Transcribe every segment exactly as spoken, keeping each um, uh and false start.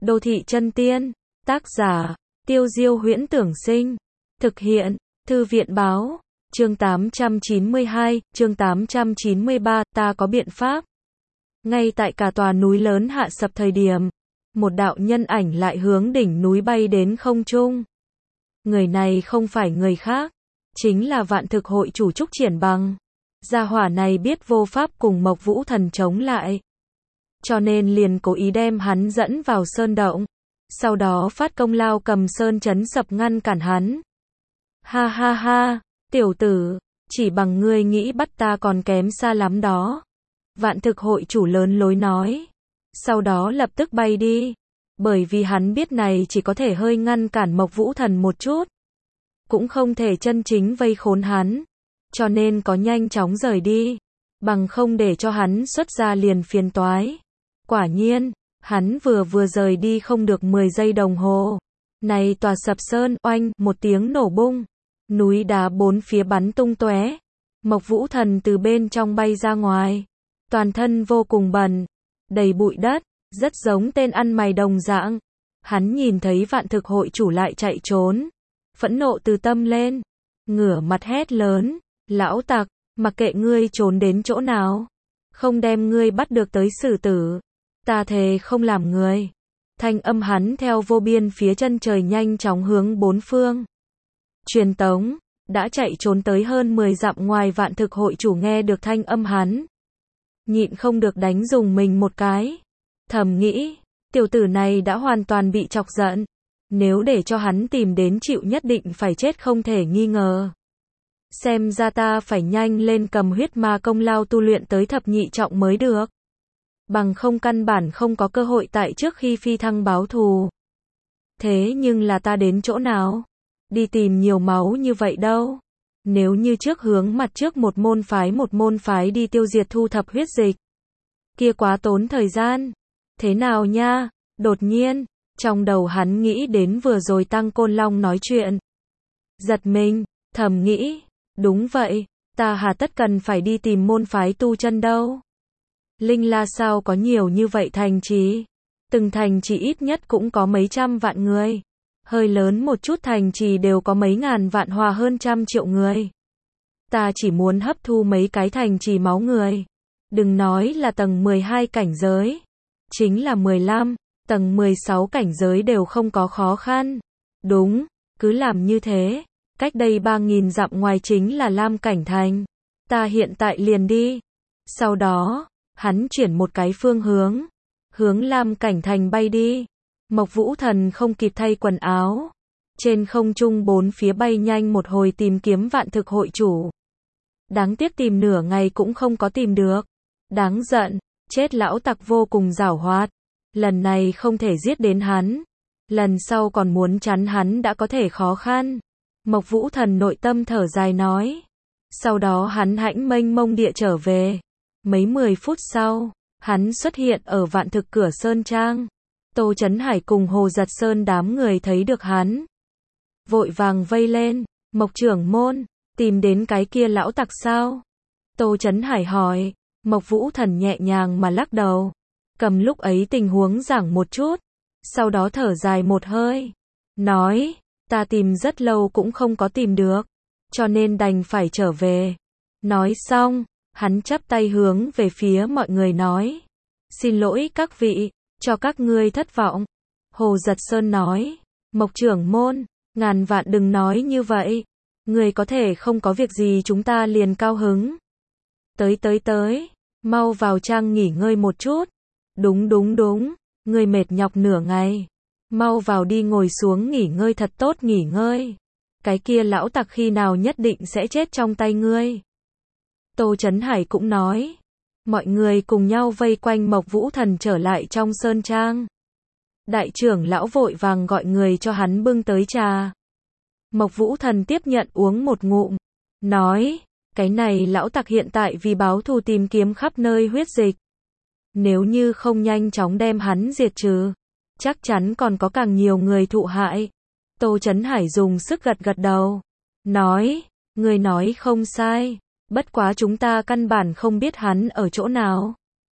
Đô thị chân tiên, tác giả, Tiêu Diêu Huyễn Tưởng Sinh, thực hiện, Thư viện Báo, chương tám trăm chín mươi hai, chương tám trăm chín mươi ba, ta có biện pháp. Ngay tại cả tòa núi lớn hạ sập thời điểm, một đạo nhân ảnh lại hướng đỉnh núi bay đến không trung. Người này không phải người khác, chính là Vạn Thực hội chủ Trúc Triển Bằng. Gia hỏa này biết vô pháp cùng Mộc Vũ Thần chống lại, cho nên liền cố ý đem hắn dẫn vào sơn động, sau đó phát công lao cầm sơn chấn sập ngăn cản hắn. Ha ha ha, tiểu tử, chỉ bằng ngươi nghĩ bắt ta còn kém xa lắm đó. Vạn Thực hội chủ lớn lối nói, sau đó lập tức bay đi, bởi vì hắn biết này chỉ có thể hơi ngăn cản Mộc Vũ Thần một chút, cũng không thể chân chính vây khốn hắn, cho nên có nhanh chóng rời đi, bằng không để cho hắn xuất ra liền phiền toái. Quả nhiên, hắn vừa vừa rời đi không được mười giây đồng hồ, này tòa sập sơn, oanh, một tiếng nổ bung, núi đá bốn phía bắn tung tóe, Mộc Vũ Thần từ bên trong bay ra ngoài, toàn thân vô cùng bẩn, đầy bụi đất, rất giống tên ăn mày đồng dạng. Hắn nhìn thấy Vạn Thực hội chủ lại chạy trốn, phẫn nộ từ tâm lên, ngửa mặt hét lớn, lão tặc, mặc kệ ngươi trốn đến chỗ nào, không đem ngươi bắt được tới xử tử, ta thề không làm người. Thanh âm hắn theo vô biên phía chân trời nhanh chóng hướng bốn phương truyền tống, đã chạy trốn tới hơn mười dặm ngoài. Vạn Thực hội chủ nghe được thanh âm hắn, nhịn không được đánh dùng mình một cái, thầm nghĩ, tiểu tử này đã hoàn toàn bị chọc giận, nếu để cho hắn tìm đến chịu nhất định phải chết không thể nghi ngờ. Xem ra ta phải nhanh lên cầm huyết ma công lao tu luyện tới thập nhị trọng mới được, bằng không căn bản không có cơ hội tại trước khi phi thăng báo thù. Thế nhưng là ta đến chỗ nào đi tìm nhiều máu như vậy đâu? Nếu như trước hướng mặt trước một môn phái một môn phái đi tiêu diệt thu thập huyết dịch, kia quá tốn thời gian. Thế nào nha? Đột nhiên, trong đầu hắn nghĩ đến vừa rồi Tăng Côn Long nói chuyện. Giật mình, thầm nghĩ, đúng vậy, ta hà tất cần phải đi tìm môn phái tu chân đâu. Linh La sao có nhiều như vậy thành trì? Từng thành trì ít nhất cũng có mấy trăm vạn người. Hơi lớn một chút thành trì đều có mấy ngàn vạn hòa hơn trăm triệu người. Ta chỉ muốn hấp thu mấy cái thành trì máu người. Đừng nói là tầng mười hai cảnh giới, chính là mười lăm, tầng mười sáu cảnh giới đều không có khó khăn. Đúng, cứ làm như thế. Cách đây ba nghìn dặm ngoài chính là Lam Cảnh Thành. Ta hiện tại liền đi. Sau đó, hắn chuyển một cái phương hướng, hướng Lam Cảnh Thành bay đi. Mộc Vũ Thần không kịp thay quần áo, trên không trung bốn phía bay nhanh một hồi tìm kiếm Vạn Thực hội chủ. Đáng tiếc tìm nửa ngày cũng không có tìm được. Đáng giận, chết lão tặc vô cùng giảo hoạt. Lần này không thể giết đến hắn, lần sau còn muốn chắn hắn đã có thể khó khăn. Mộc Vũ Thần nội tâm thở dài nói. Sau đó hắn hãnh mênh mông địa trở về. Mấy mười phút sau, hắn xuất hiện ở Vạn Thực cửa sơn trang. Tô Chấn Hải cùng Hồ Giật Sơn đám người thấy được hắn, vội vàng vây lên. Mộc trưởng môn, tìm đến cái kia lão tặc sao? Tô Chấn Hải hỏi. Mộc Vũ Thần nhẹ nhàng mà lắc đầu, cầm lúc ấy tình huống giảng một chút, sau đó thở dài một hơi, nói, ta tìm rất lâu cũng không có tìm được, cho nên đành phải trở về. Nói xong, hắn chắp tay hướng về phía mọi người nói, xin lỗi các vị, cho các ngươi thất vọng. Hồ Giật Sơn nói, Mộc trưởng môn, ngàn vạn đừng nói như vậy, người có thể không có việc gì chúng ta liền cao hứng. Tới tới tới, mau vào trang nghỉ ngơi một chút. Đúng đúng đúng, ngươi mệt nhọc nửa ngày, mau vào đi ngồi xuống nghỉ ngơi thật tốt nghỉ ngơi. Cái kia lão tặc khi nào nhất định sẽ chết trong tay ngươi. Tô Chấn Hải cũng nói. Mọi người cùng nhau vây quanh Mộc Vũ Thần trở lại trong sơn trang. Đại trưởng lão vội vàng gọi người cho hắn bưng tới trà. Mộc Vũ Thần tiếp nhận uống một ngụm, nói, cái này lão tặc hiện tại vì báo thù tìm kiếm khắp nơi huyết dịch. Nếu như không nhanh chóng đem hắn diệt trừ, chắc chắn còn có càng nhiều người thụ hại. Tô Chấn Hải dùng sức gật gật đầu, nói, người nói không sai, bất quá chúng ta căn bản không biết hắn ở chỗ nào.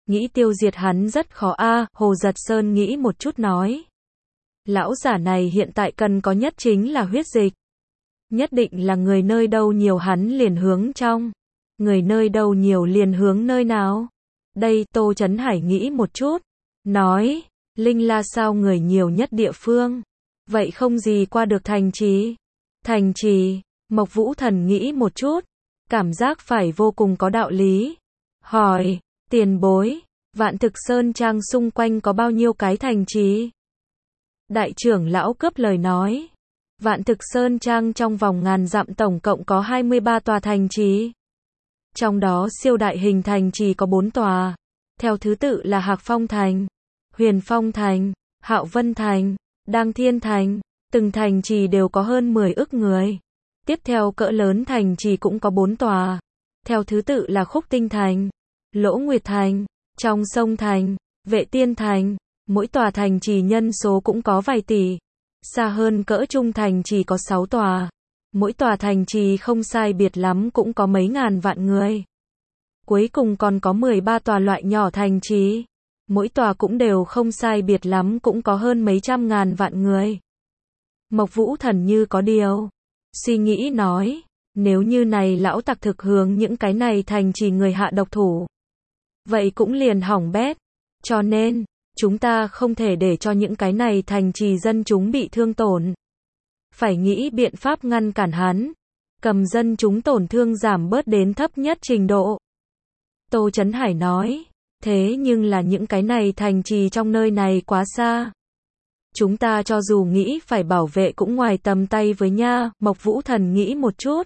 nghĩ tiêu diệt hắn rất khó a, Hồ Giật Sơn nghĩ một chút nói. Lão giả này hiện tại cần có nhất chính là huyết dịch. Nhất định là người nơi đâu nhiều hắn liền hướng trong. Người nơi đâu nhiều liền hướng nơi nào? Đây, Tô Chấn Hải nghĩ một chút. Nói, Linh La sao người nhiều nhất địa phương. Vậy không gì qua được thành trì. Thành trì, Mộc Vũ Thần nghĩ một chút. Cảm giác phải vô cùng có đạo lý. Hỏi, tiền bối, Vạn Thực Sơn Trang xung quanh có bao nhiêu cái thành trì? Đại trưởng lão cướp lời nói. Vạn Thực Sơn Trang trong vòng ngàn dặm tổng cộng có hai mươi ba tòa thành trì. Trong đó siêu đại hình thành trì có bốn tòa. Theo thứ tự là Hạc Phong Thành, Huyền Phong Thành, Hạo Vân Thành, Đăng Thiên Thành. Từng thành trì đều có hơn mười ức người. Tiếp theo cỡ lớn thành trì cũng có bốn tòa. Theo thứ tự là Khúc Tinh Thành, Lỗ Nguyệt Thành, Trong Sông Thành, Vệ Tiên Thành. Mỗi tòa thành trì nhân số cũng có vài tỷ. Xa hơn cỡ trung thành trì có sáu tòa. Mỗi tòa thành trì không sai biệt lắm cũng có mấy ngàn vạn người. Cuối cùng còn có mười ba tòa loại nhỏ thành trì. Mỗi tòa cũng đều không sai biệt lắm cũng có hơn mấy trăm ngàn vạn người. Mộc Vũ Thần như có điều suy nghĩ nói, nếu như này lão tặc thực hướng những cái này thành trì người hạ độc thủ. Vậy cũng liền hỏng bét. Cho nên, chúng ta không thể để cho những cái này thành trì dân chúng bị thương tổn. Phải nghĩ biện pháp ngăn cản hắn. Cầm dân chúng tổn thương giảm bớt đến thấp nhất trình độ. Tô Chấn Hải nói, thế nhưng là những cái này thành trì trong nơi này quá xa. Chúng ta cho dù nghĩ phải bảo vệ cũng ngoài tầm tay với nha, Mộc Vũ Thần nghĩ một chút.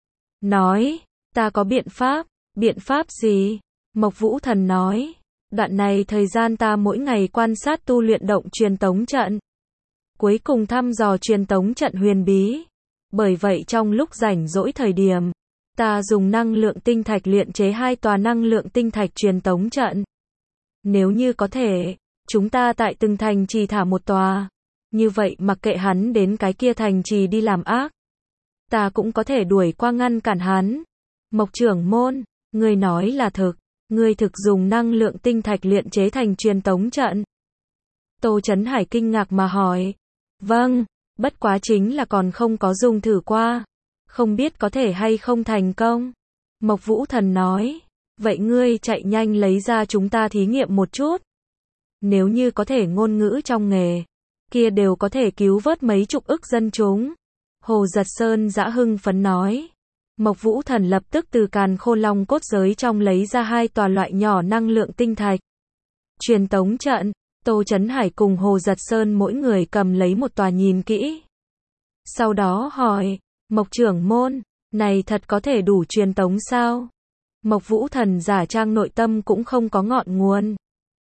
Nói, ta có biện pháp, biện pháp gì? Mộc Vũ Thần nói, đoạn này thời gian ta mỗi ngày quan sát tu luyện động truyền tống trận. Cuối cùng thăm dò truyền tống trận huyền bí. Bởi vậy trong lúc rảnh rỗi thời điểm, ta dùng năng lượng tinh thạch luyện chế hai tòa năng lượng tinh thạch truyền tống trận. Nếu như có thể, chúng ta tại từng thành trì thả một tòa. Như vậy mặc kệ hắn đến cái kia thành trì đi làm ác, ta cũng có thể đuổi qua ngăn cản hắn. Mộc trưởng môn, ngươi nói là thực, ngươi thực dùng năng lượng tinh thạch luyện chế thành truyền tống trận. Tô Chấn Hải kinh ngạc mà hỏi. Vâng, bất quá chính là còn không có dùng thử qua. Không biết có thể hay không thành công. Mộc Vũ Thần nói, vậy ngươi chạy nhanh lấy ra chúng ta thí nghiệm một chút. Nếu như có thể ngôn ngữ trong nghề, kia đều có thể cứu vớt mấy chục ức dân chúng. Hồ Giật Sơn dã hưng phấn nói. Mộc Vũ Thần lập tức từ càn khôn long cốt giới trong lấy ra hai tòa loại nhỏ năng lượng tinh thạch. Truyền tống trận, Tô Chấn Hải cùng Hồ Giật Sơn mỗi người cầm lấy một tòa nhìn kỹ. Sau đó hỏi, Mộc trưởng môn, này thật có thể đủ truyền tống sao? Mộc Vũ Thần giả trang nội tâm cũng không có ngọn nguồn.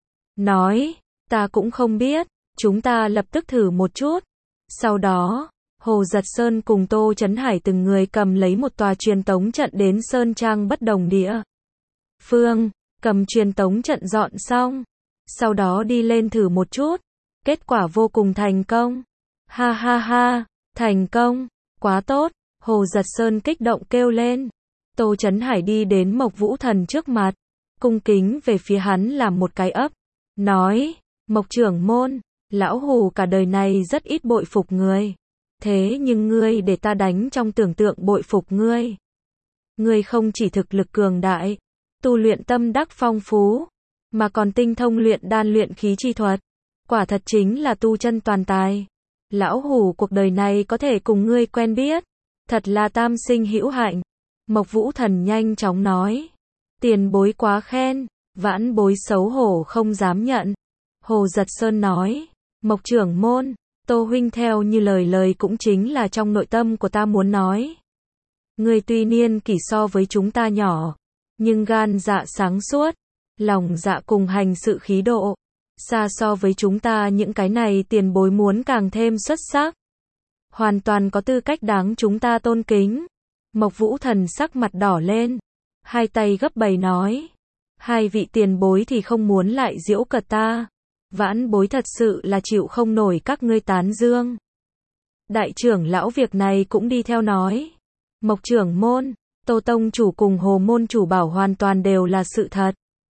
Nói, ta cũng không biết, chúng ta lập tức thử một chút. Sau đó, Hồ Giật Sơn cùng Tô Chấn Hải từng người cầm lấy một tòa truyền tống trận đến Sơn Trang bất đồng địa phương, cầm truyền tống trận dọn xong. Sau đó đi lên thử một chút. Kết quả vô cùng thành công. Ha ha ha, thành công, quá tốt. Hồ Giật Sơn kích động kêu lên. Tô Chấn Hải đi đến Mộc Vũ Thần trước mặt, cung kính về phía hắn làm một cái ấp. Nói, Mộc trưởng môn, lão hù cả đời này rất ít bội phục người. Thế nhưng ngươi để ta đánh trong tưởng tượng bội phục ngươi. Ngươi không chỉ thực lực cường đại, tu luyện tâm đắc phong phú, mà còn tinh thông luyện đan luyện khí chi thuật. Quả thật chính là tu chân toàn tài. Lão hù cuộc đời này có thể cùng ngươi quen biết. Thật là tam sinh hữu hạnh. Mộc Vũ Thần nhanh chóng nói. Tiền bối quá khen, vãn bối xấu hổ không dám nhận. Hồ Giật Sơn nói. Mộc trưởng môn, Tô huynh theo như lời lời cũng chính là trong nội tâm của ta muốn nói. Ngươi tuy niên kỷ so với chúng ta nhỏ, nhưng gan dạ sáng suốt, lòng dạ cùng hành sự khí độ, xa so với chúng ta những cái này tiền bối muốn càng thêm xuất sắc. Hoàn toàn có tư cách đáng chúng ta tôn kính. Mộc Vũ Thần sắc mặt đỏ lên, hai tay gấp bày nói. Hai vị tiền bối thì không muốn lại giễu cợt ta. Vãn bối thật sự là chịu không nổi các ngươi tán dương. Đại trưởng lão việc này cũng đi theo nói. Mộc trưởng môn, Tô tông chủ cùng Hồ môn chủ bảo hoàn toàn đều là sự thật.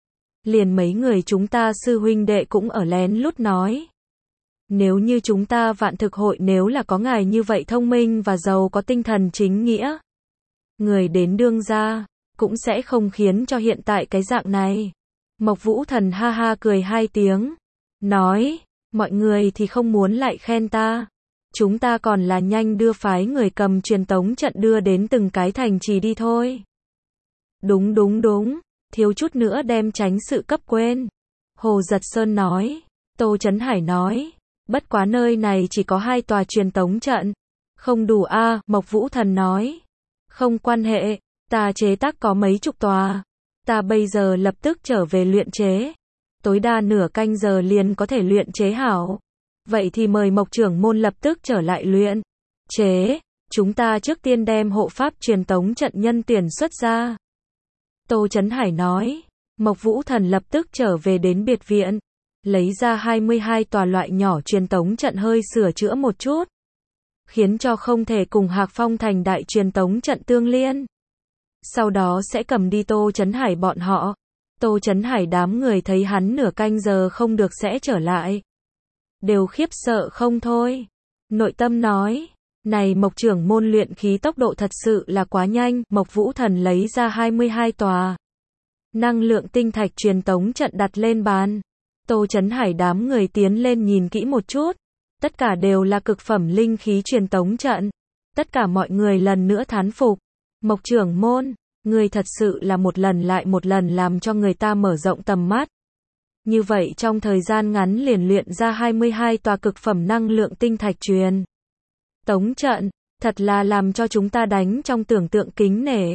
Liền mấy người chúng ta sư huynh đệ cũng ở lén lút nói. Nếu như chúng ta vạn thực hội nếu là có ngài như vậy thông minh và giàu có tinh thần chính nghĩa. Người đến đương gia, cũng sẽ không khiến cho hiện tại cái dạng này. Mộc Vũ Thần ha ha cười hai tiếng. Nói, mọi người thì không muốn lại khen ta. Chúng ta còn là nhanh đưa phái người cầm truyền tống trận đưa đến từng cái thành trì đi thôi. Đúng đúng đúng, thiếu chút nữa đem tránh sự cấp quên. Hồ Giật Sơn nói. Tô Chấn Hải nói. Bất quá nơi này chỉ có hai tòa truyền tống trận. Không đủ a, à, Mộc Vũ Thần nói. Không quan hệ, ta chế tác có mấy chục tòa. Ta bây giờ lập tức trở về luyện chế. Tối đa nửa canh giờ liền có thể luyện chế hảo. Vậy thì mời Mộc trưởng môn lập tức trở lại luyện chế. Chúng ta trước tiên đem hộ pháp truyền tống trận nhân tiền xuất ra. Tô Chấn Hải nói. Mộc Vũ Thần lập tức trở về đến biệt viện. Lấy ra hai mươi hai tòa loại nhỏ truyền tống trận hơi sửa chữa một chút. Khiến cho không thể cùng Hạc Phong thành đại truyền tống trận tương liên. Sau đó sẽ cầm đi Tô Chấn Hải bọn họ. Tô Chấn Hải đám người thấy hắn nửa canh giờ không được sẽ trở lại. Đều khiếp sợ không thôi. Nội tâm nói. Này Mộc trưởng môn luyện khí tốc độ thật sự là quá nhanh. Mộc Vũ Thần lấy ra hai mươi hai tòa. Năng lượng tinh thạch truyền tống trận đặt lên bàn. Tô Chấn Hải đám người tiến lên nhìn kỹ một chút. Tất cả đều là cực phẩm linh khí truyền tống trận. Tất cả mọi người lần nữa thán phục. Mộc trưởng môn, người thật sự là một lần lại một lần làm cho người ta mở rộng tầm mắt. Như vậy trong thời gian ngắn liền luyện ra hai mươi hai tòa cực phẩm năng lượng tinh thạch truyền tống trận, thật là làm cho chúng ta đánh trong tưởng tượng kính nể.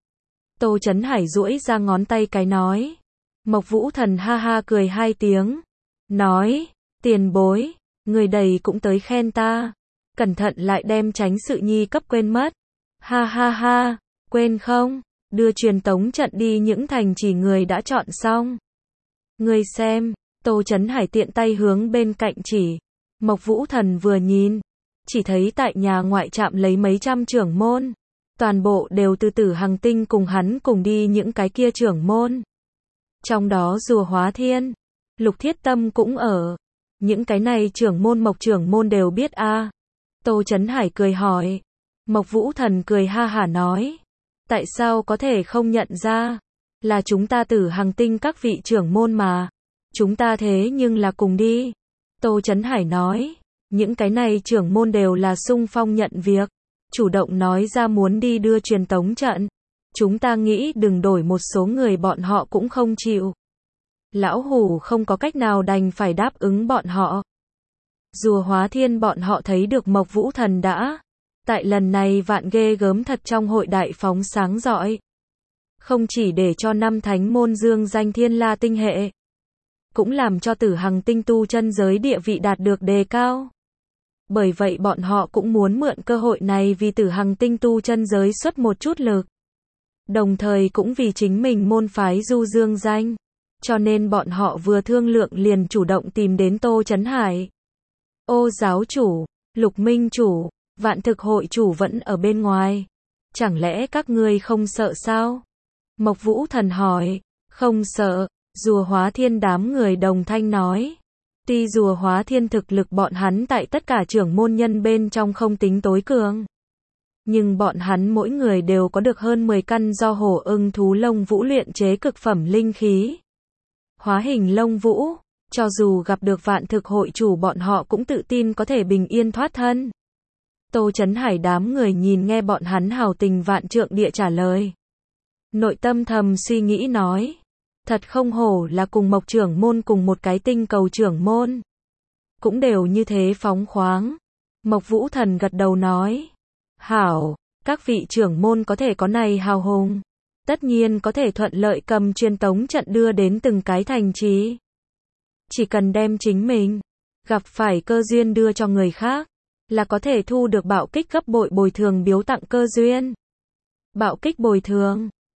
Tô Chấn Hải duỗi ra ngón tay cái nói. Mộc Vũ Thần ha ha cười hai tiếng. Nói, tiền bối, người đầy cũng tới khen ta. Cẩn thận lại đem tránh sự nhi cấp quên mất. Ha ha ha, quên không, đưa truyền tống trận đi những thành chỉ người đã chọn xong. Người xem, Tô Chấn Hải tiện tay hướng bên cạnh chỉ. Mộc Vũ Thần vừa nhìn, chỉ thấy tại nhà ngoại trạm lấy mấy trăm trưởng môn. Toàn bộ đều từ Tử Hằng Tinh cùng hắn cùng đi những cái kia trưởng môn. Trong đó Rùa Hóa Thiên, Lục Thiết Tâm cũng ở. Những cái này trưởng môn Mộc trưởng môn đều biết a. À. Tô Chấn Hải cười hỏi. Mộc Vũ Thần cười ha hả nói. Tại sao có thể không nhận ra? Là chúng ta Tử Hằng Tinh các vị trưởng môn mà. Chúng ta thế nhưng là cùng đi. Tô Chấn Hải nói. Những cái này trưởng môn đều là xung phong nhận việc. Chủ động nói ra muốn đi đưa truyền tống trận. Chúng ta nghĩ đừng đổi một số người bọn họ cũng không chịu. Lão Hủ không có cách nào đành phải đáp ứng bọn họ. Rùa Hóa Thiên bọn họ thấy được Mộc Vũ Thần đã. Tại lần này vạn ghê gớm thật trong hội đại phóng sáng rọi. Không chỉ để cho năm thánh môn dương danh thiên la tinh hệ. Cũng làm cho Tử Hằng Tinh tu chân giới địa vị đạt được đề cao. Bởi vậy bọn họ cũng muốn mượn cơ hội này vì Tử Hằng Tinh tu chân giới xuất một chút lực. Đồng thời cũng vì chính mình môn phái du dương danh. Cho nên bọn họ vừa thương lượng liền chủ động tìm đến Tô Chấn Hải. Ô giáo chủ, Lục Minh chủ, Vạn Thực hội chủ vẫn ở bên ngoài. Chẳng lẽ các ngươi không sợ sao? Mộc Vũ Thần hỏi. Không sợ, Rùa Hóa Thiên đám người đồng thanh nói. Tuy Rùa Hóa Thiên thực lực bọn hắn tại tất cả trưởng môn nhân bên trong không tính tối cường. Nhưng bọn hắn mỗi người đều có được hơn mười căn do hổ ưng thú lông vũ luyện chế cực phẩm linh khí. Hóa hình lông vũ, cho dù gặp được Vạn Thực hội chủ bọn họ cũng tự tin có thể bình yên thoát thân. Tô Chấn Hải đám người nhìn nghe bọn hắn hào tình vạn trượng địa trả lời. Nội tâm thầm suy nghĩ nói. Thật không hổ là cùng Mộc trưởng môn cùng một cái tinh cầu trưởng môn. Cũng đều như thế phóng khoáng. Mộc Vũ Thần gật đầu nói. Hảo, các vị trưởng môn có thể có này hào hùng. Tất nhiên có thể thuận lợi cầm truyền tống trận đưa đến từng cái thành trì. Chỉ cần đem chính mình gặp phải cơ duyên đưa cho người khác, là có thể thu được bạo kích gấp bội bồi thường biếu tặng cơ duyên. Bạo kích bồi thường,